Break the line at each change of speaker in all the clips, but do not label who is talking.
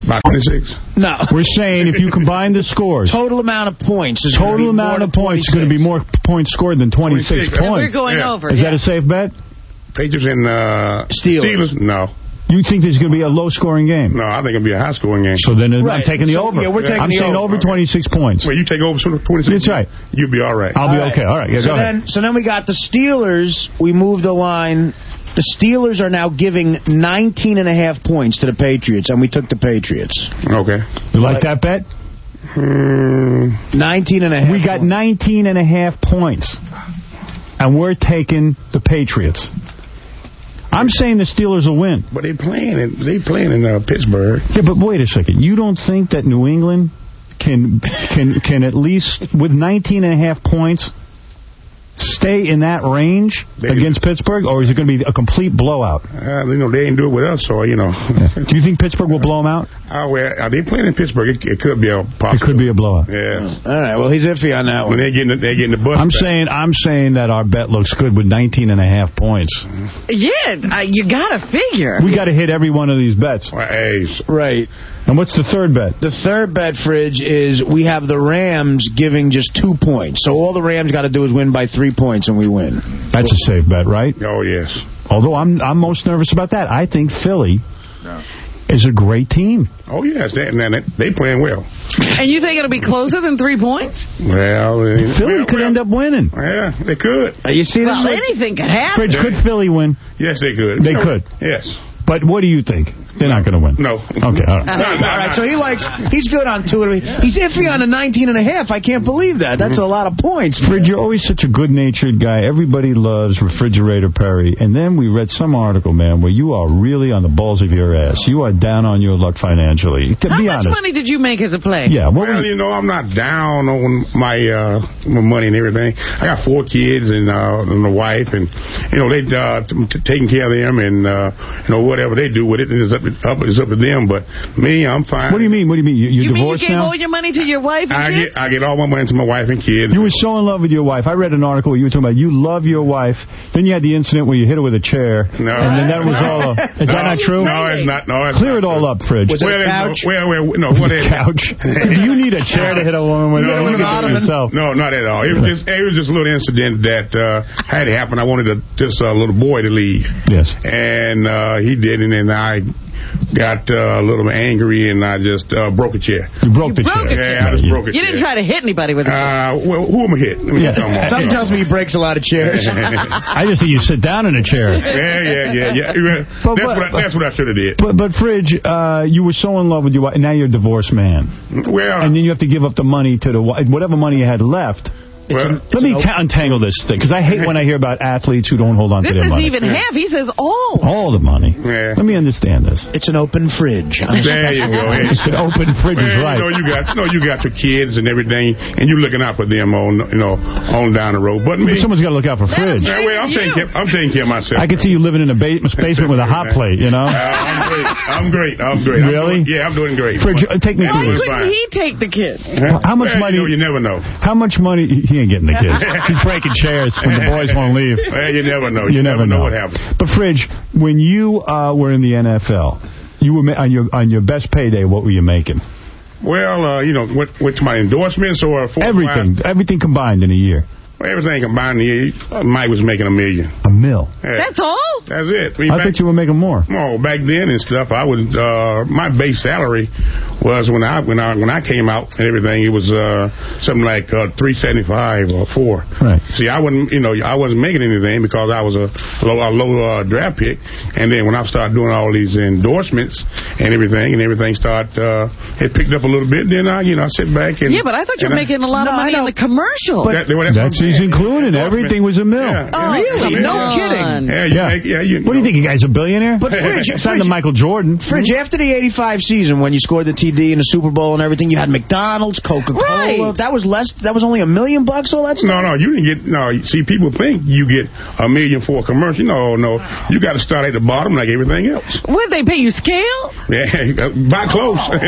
About 26.
No.
We're saying if you combine the scores.
Total amount of points.
Total amount of points is going to be more points scored than 26 points.
We're going over.
Is that a safe bet?
Patriots and Steelers? No.
You think there's going to be a low-scoring game?
No, I think it'll be a high-scoring game.
So then I'm taking the over.
Yeah, we're taking
I'm
the
saying over 26 points.
Well, you take over 26?
That's right.
You'll be all right.
I'll be okay. All right. Yeah, go ahead.
So then we got the Steelers. We moved the line. The Steelers are now giving 19.5 points to the Patriots, and we took the Patriots.
Okay.
You like that bet?
19.5.
We got 19.5 points, and we're taking the Patriots. I'm saying the Steelers will win.
But they're playing in Pittsburgh.
Yeah, but wait a second. You don't think that New England can at least, with 19.5 points, stay in that range against Pittsburgh, or is it going to be a complete blowout?
They didn't do it with us, so,
Yeah. Do you think Pittsburgh will blow them out?
Well, are they playing in Pittsburgh? It could be a possible.
It could be a blowout.
Yeah.
All right, well, he's iffy on that one.
When they're getting the bus
I'm saying that our bet looks good with 19.5 points.
Yeah, you got to figure.
We got to hit every one of these bets.
Right.
And what's the third bet?
The third bet, Fridge, is we have the Rams giving just 2 points. So all the Rams got to do is win by 3 points, and we win.
That's a safe bet, right?
Oh, yes.
Although I'm most nervous about that. I think Philly is a great team.
Oh, yes. They playing well.
And you think it'll be closer than 3 points?
Well,
Philly could end up winning.
Yeah, they could.
You see,
well, anything could happen.
Fridge, could Philly win?
Yes, they could.
They could.
Yes.
But what do you think? They're not going to win.
No.
Okay, all right.
All right, so he's good on 2. He's iffy on a 19.5. I can't believe that. That's a lot of points.
Fridge, you're always such a good-natured guy. Everybody loves Refrigerator Perry. And then we read some article, man, where you are really on the balls of your ass. You are down on your luck financially.
How much money did you make as a player?
Yeah.
Well, I'm not down on my money and everything. I got 4 kids and a wife, and they taking care of them, and whatever they do with it, it's up to them. But me, I'm fine.
What do you mean? You divorced
you gave
now?
all your money to your wife and kids?
I get all my money to my wife and kids.
You were so in love with your wife. I read an article where you were talking about you love your wife. Then you had the incident where you hit her with a chair.
No.
And then that was all. Is that not true?
No, it's not. No, it's
Clear
not
it all
true.
up, Fridge.
Was it a couch?
What is
couch? Do you need a chair to hit a woman with?
With an ottoman?
No, not at all. It was just a little incident that had happened. I wanted this little boy to leave.
Yes.
And he didn't, and I got a little angry, and I just broke a chair.
You broke the chair.
Yeah, I just broke a chair.
You didn't try to hit anybody with a chair.
Well, who am I hit?
Something tells me he breaks a lot of chairs.
I just think you sit down in a chair.
Yeah. That's what I should have did.
But Fridge, you were so in love with your wife, and now you're a divorced man.
Well,
and then you have to give up the money to the whatever money you had left. Let me untangle this thing, because I hate when I hear about athletes who don't hold on to their money.
This isn't even half. He says all.
All the money.
Yeah.
Let me understand this.
It's an open fridge.
There you go.
It's an open fridge, right?
You got your kids and everything, and you're looking out for them on down the road. But
someone's got to look out for Fridge.
I'm taking care of myself.
I can see you living in a basement with a hot plate,
I'm great.
Really?
I'm doing great.
Fridge, take me through this.
Why couldn't he take the kids?
How much money?
You never know.
How much money? He ain't getting the kids. He's breaking chairs when the boys won't leave.
Well, you never know.
You never know
what happens.
But Fridge, when you were in the NFL, you were on your best payday. What were you making?
Well, with my endorsements or
everything combined in a year.
Everything combined, Mike was making $1 million.
$1 million?
Yeah.
That's all?
That's it.
I thought you were making more.
Oh, back then and stuff, I was my base salary was when I came out and everything, it was something like $375 or $4.
Right.
See, I wasn't making anything because I was a low draft pick, and then when I started doing all these endorsements and everything started it picked up a little bit. Then I sit back and
but I thought you were making a lot of money in the commercials.
That's included. Everything was $1 million.
Really? No kidding.
What do you think? You guys a billionaire?
But Fridge,
signed to Michael Jordan.
Fridge, after the '85 season, when you scored the TD in the Super Bowl and everything, you had McDonald's, Coca-Cola.
Right.
That was less. That was only $1 million. All that stuff.
No, you didn't get. No, see, people think you get $1 million for a commercial. No, you got to start at the bottom like everything else.
Would they pay you scale?
Yeah, buy close.
Gee.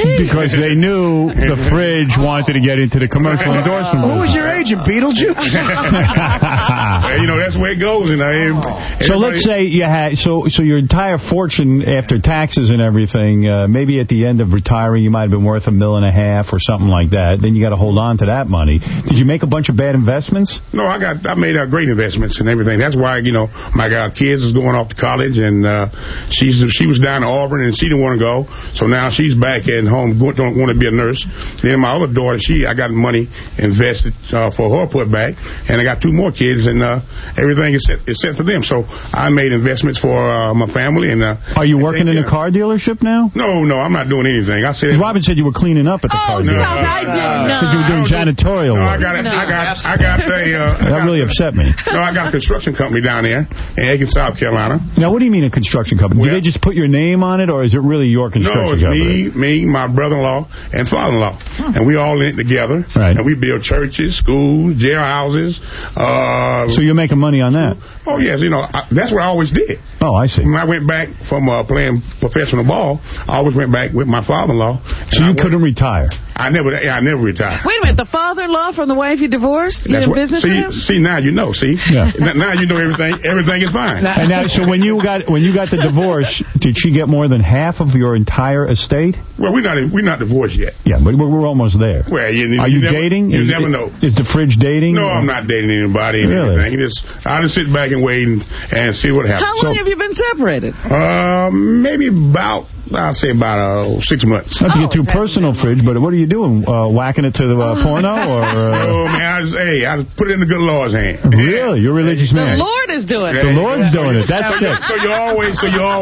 Because they knew the Fridge wanted to get into the commercial endorsement.
Who was your agent, Beetlejuice?
That's the way it goes.
So let's say you had so your entire fortune after taxes and everything, maybe at the end of retiring you might have been worth $1.5 million or something like that. Then you got to hold on to that money. Did you make a bunch of bad investments?
No, I made great investments and everything. That's why my kids is going off to college, and she was down in Auburn and she didn't want to go, so now she's back at home, don't want to be a nurse. Then my other daughter, I got money invested for her put back, and I got 2 more kids, and everything is set for them. So I made investments for my family. And
are you working in a car dealership now?
No, I'm not doing anything.
Robin said you were cleaning up at the car dealership.
I didn't know.
Said you were doing janitorial work.
That
really upset me.
No, I got a construction company down there in Aiken, South Carolina.
Now, what do you mean a construction company? Do they just put your name on it, or is it really your construction company?
No, it's me, my brother-in-law, and father-in-law. And we all in it together.
Right.
And we build churches, schools, jailhouses.
So you're making money on that?
Oh, yes. That's what I always did.
Oh, I see.
When I went back from playing professional ball, I always went back with my father-in-law.
So you couldn't retire?
I never retired.
Wait a minute, the father-in-law from the wife you divorced? You in business with him?
See, now you know,
Yeah.
Now you know everything. Everything is fine.
And now, so when you got the divorce, did she get more than half of your entire estate?
Well, we're not divorced yet.
Yeah, but we're almost there.
Well,
are you dating?
You never know.
Is the Fridge dating?
No, I'm not dating anybody.
Really?
I just sit back and wait and see what happens.
How long have you been separated?
Maybe about 6 months.
Not to get too personal, Fridge, but what are you doing? Whacking it to the porno? Or,
Oh, man, I just put it in the good Lord's hand.
Really? You're a religious man?
The Lord is doing it.
The Lord's doing it. That's it.
So you always,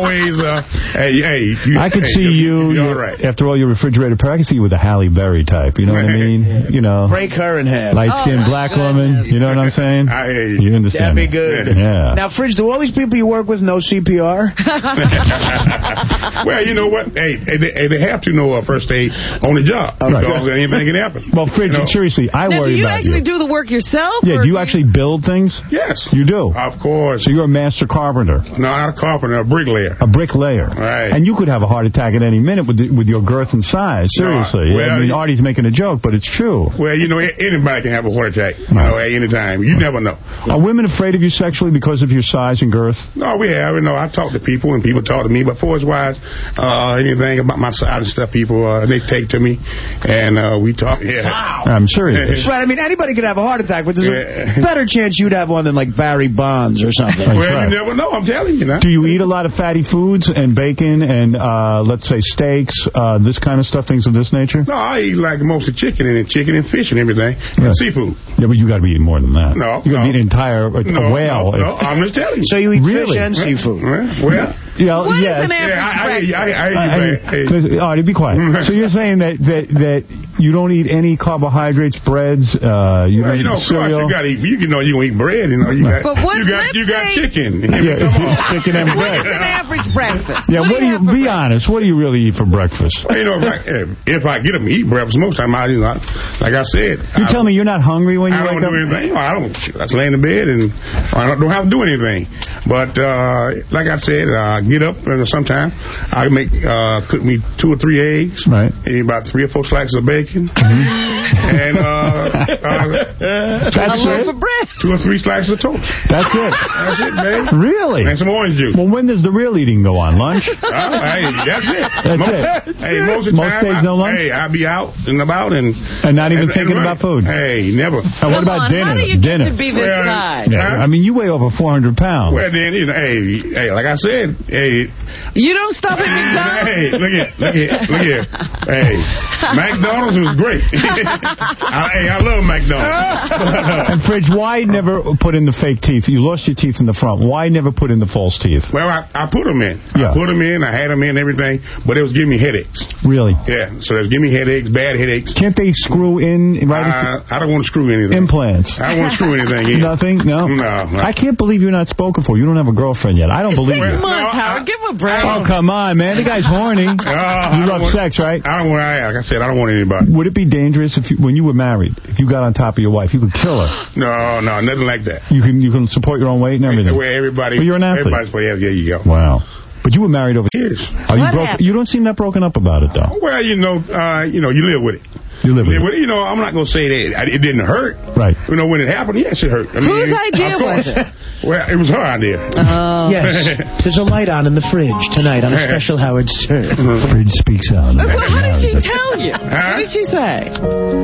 I could see you,
right.
after all your refrigerator prayer, I could see you with a Halle Berry type. You know what I mean?
Break her in half.
Light-skinned black woman. You know what I'm saying?
I hear you.
You understand?
That'd be good.
Yeah.
Now, Fridge, do all these people you work with know CPR?
Well, you know what? Hey, they have to know first aid on the job. Because anything can happen.
Well, Fridge, seriously, I worry about you.
Do you actually do the work yourself?
Yeah, do you actually build things?
Yes.
You do?
Of course.
So you're a master carpenter?
No, not a carpenter, a bricklayer.
A bricklayer.
Right.
And you could have a heart attack at any minute with your girth and size. Seriously.
No,
I mean, Artie's making a joke, but it's true.
Well, anybody can have a heart attack at any time. You never know.
Are women afraid of you sexually because of your size and girth?
No, we have. I talk to people, and people talk to me. But force-wise, anything about my size and stuff, people, they take to me, and we talk. Yeah.
Wow. I'm serious.
Right, I mean, anybody could have a heart attack, but there's a better chance you'd have one than, like, Barry Bonds or something.
Well, you never know. I'm telling you now.
Do you eat a lot of fatty foods and bacon and, let's say, steaks, this kind of stuff, things of this nature?
No, I eat, like, mostly chicken and fish and everything, and seafood.
Yeah, but you got to be eating more than that.
No.
You got to eat an entire whale.
No, I'm just telling you.
So you eat fish and seafood?
Well,
what is an average breakfast?
Artie, be quiet. So you're saying that you don't eat any carbohydrates, breads, cereal?
You got to eat. You don't eat bread. You got chicken.
Chicken and bread.
What's an average breakfast?
Yeah, be honest. What do you really eat for breakfast?
If I get them to eat breakfast, most of the time like I said.
You tell me you're not hungry when you wake up?
I don't do anything. I just lay in the bed and I don't have to do anything. But like I said, I get up and sometime I cook me 2 or 3 eggs,
right?
Maybe about 3 or 4 slices of bacon, and
that's it. For bread.
2 or 3 slices of toast.
That's it.
That's it, man.
Really?
And some orange juice.
Well, when does the real eating go on? Lunch?
Hey, that's it.
That's it.
Hey, most of the time,
days no lunch.
Hey, I'll be out and about and
not even thinking about food.
Hey, never.
And what about dinner?
How do you get to be this size?
Yeah, I mean, you weigh over 400 pounds.
Well, then, hey, like I said, hey.
You don't stop at McDonald's?
Hey, look here. Hey, McDonald's was great. I love McDonald's.
And Fridge, why never put in the fake teeth? You lost your teeth in the front. Why never put in the false teeth?
Well, I put them in.
Yeah.
I put them in. I had them in and everything, but it was giving me headaches.
Really?
Yeah, so it was giving me headaches, bad headaches.
Can't they screw in right
I don't want to screw anything.
Implants.
I don't want to screw anything in.
Nothing? No?
No.
I can't believe you're not spoken for. You don't have a girlfriend yet. I don't believe it.
6 months, Howard. Give him a break.
Oh, come on, man. The guy's horny. You love sex, right?
I don't want. Like I said, I don't want anybody.
Would it be dangerous when you were married, if you got on top of your wife, you could kill her?
No, nothing like that.
You can support your own weight and everything.
Where everybody.
Well, you're an athlete.
Everybody's there you go.
Wow. But you were married over
years.
You don't seem that broken up about it, though.
Well, you live with it.
You live with it.
I'm not going to say that it didn't hurt.
Right.
When it happened, yes, it hurt.
Whose idea was it?
Well, it was her idea.
Oh.
Yes. There's a light on in the fridge tonight on a special Howard Stern.
Fridge speaks out.
Well, how did she tell you? What did she say?